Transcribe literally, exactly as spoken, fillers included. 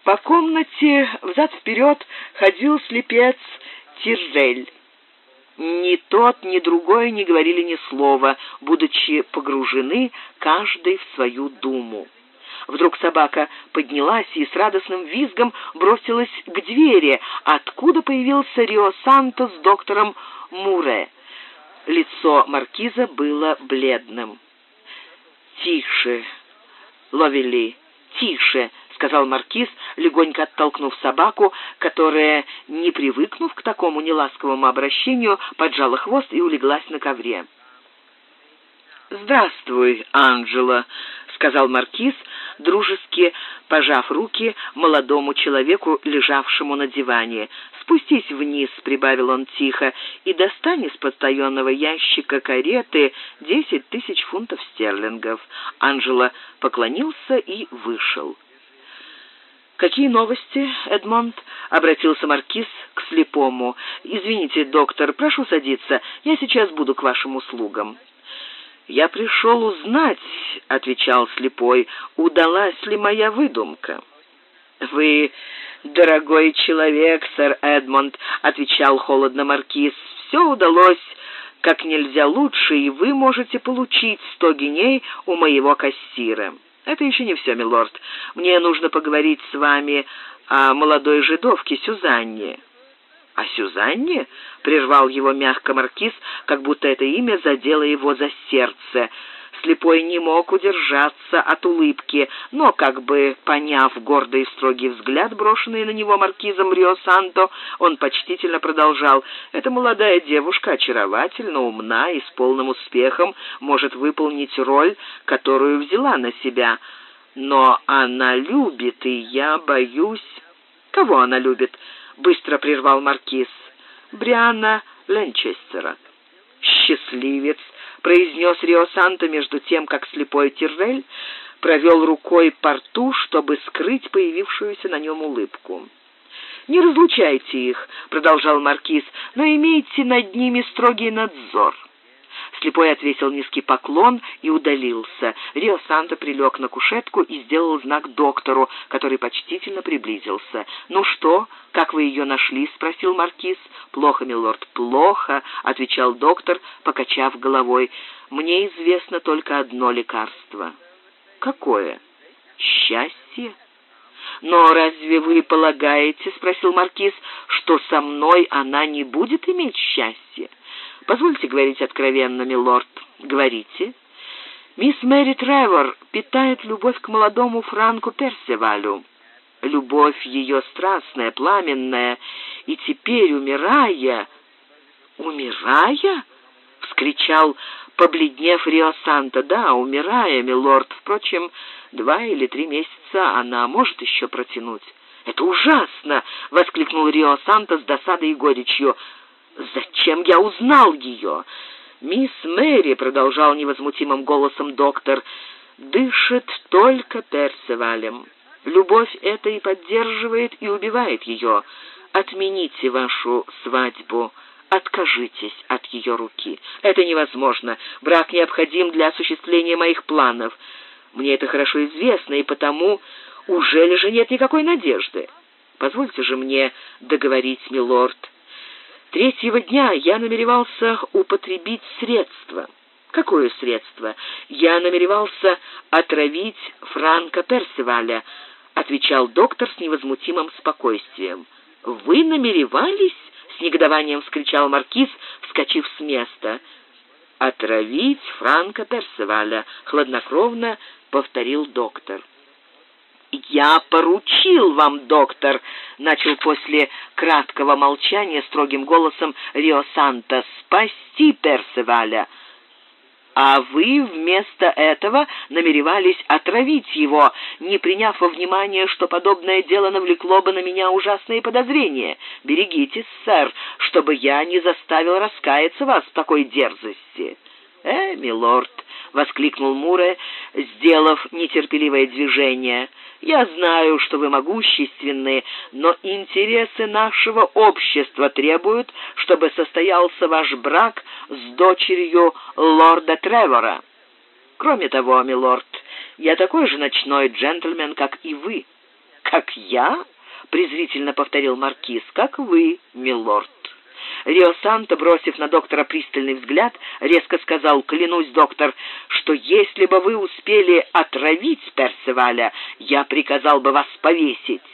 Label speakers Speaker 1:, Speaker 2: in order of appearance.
Speaker 1: По комнате взад-вперед ходил слепец Тиррель. Ни тот, ни другой не говорили ни слова, будучи погружены каждый в свою думу. Вдруг собака поднялась и с радостным визгом бросилась к двери, откуда появился Рио Санто с доктором Муре. Лицо маркиза было бледным. «Тише, Ловели, тише!» — сказал маркиз, легонько оттолкнув собаку, которая, не привыкнув к такому неласковому обращению, поджала хвост и улеглась на ковре. «Здравствуй, Анджело», — сказал маркиз, дружески пожав руки молодому человеку, лежавшему на диване. «Спустись вниз», — прибавил он тихо, — «и достань из потаенного ящика кареты десять тысяч фунтов стерлингов». Анджело поклонился и вышел. «Какие новости, Эдмонд?» — обратился маркиз к слепому. «Извините, доктор, прошу садиться, я сейчас буду к вашим услугам». «Я пришел узнать», — отвечал слепой, — «удалась ли моя выдумка». «Вы, дорогой человек, сэр Эдмонд», — отвечал холодно маркиз, — «все удалось как нельзя лучше, и вы можете получить сто гиней у моего кассира». «Это еще не все, милорд. Мне нужно поговорить с вами о молодой жидовке Сюзанне». «О Сюзанне?» — прервал его мягко маркиз, как будто это имя задело его за сердце. Слепой не мог удержаться от улыбки, но, как бы поняв гордый и строгий взгляд, брошенный на него маркизом Рио Санто, он почтительно продолжал: «Эта молодая девушка очаровательна, умна и с полным успехом может выполнить роль, которую взяла на себя. Но она любит, и я боюсь...» «Кого она любит?» — быстро прервал маркиз. «Бриана Ленчестера». «Счастливец», — произнес Рио Санто между тем, как слепой Тиррель провел рукой по рту, чтобы скрыть появившуюся на нем улыбку. «Не разлучайте их», — продолжал маркиз, — «но имейте над ними строгий надзор». Слепой отвесил низкий поклон и удалился. Рио Санто прилег на кушетку и сделал знак доктору, который почтительно приблизился. «Ну что, как вы ее нашли?» — спросил маркиз. «Плохо, милорд, плохо», — отвечал доктор, покачав головой. «Мне известно только одно лекарство». «Какое?» «Счастье». «Но разве вы полагаете, — спросил маркиз, — что со мной она не будет иметь счастья?» «Позвольте говорить откровенно, милорд». «Говорите». «Мисс Мэри Тревор питает любовь к молодому Франку Персивалю. Любовь ее страстная, пламенная, и теперь, умирая...» «Умирая?» — вскричал, побледнев Рио Санто. «Да, умирая, милорд. Впрочем, два или три месяца она может еще протянуть». «Это ужасно!» — воскликнул Рио Санто с досадой и горечью. «Зачем я узнал ее?» «Мисс Мэри», — продолжал невозмутимым голосом доктор, — «дышит только Персивалем. Любовь эта и поддерживает, и убивает ее. Отмените вашу свадьбу, откажитесь от ее руки. Это невозможно. Брак необходим для осуществления моих планов. Мне это хорошо известно, и потому ужели же нет никакой надежды? Позвольте же мне договорить, милорд. Третьего дня я намеревался употребить средство». «Какое средство?» «Я намеревался отравить Франка Персиваля», — отвечал доктор с невозмутимым спокойствием. «Вы намеревались?» — с негодованием вскричал маркиз, вскочив с места. «Отравить Франка Персиваля», — хладнокровно повторил доктор. «Я поручил вам, доктор», — начал после краткого молчания строгим голосом Рио Санто, — «спасти Персиваля. А вы вместо этого намеревались отравить его, не приняв во внимание, что подобное дело навлекло бы на меня ужасные подозрения. Берегитесь, сэр, чтобы я не заставил раскаяться вас в такой дерзости». «Э, милорд», — воскликнул Муре, сделав нетерпеливое движение, — «я знаю, что вы могущественны, но интересы нашего общества требуют, чтобы состоялся ваш брак с дочерью лорда Тревора. Кроме того, милорд, я такой же ночной джентльмен, как и вы». «Как я?» — презрительно повторил маркиз. «Как вы, милорд». Рио-Санто, бросив на доктора пристальный взгляд, резко сказал: «Клянусь, доктор, что если бы вы успели отравить Персиваля, я приказал бы вас повесить».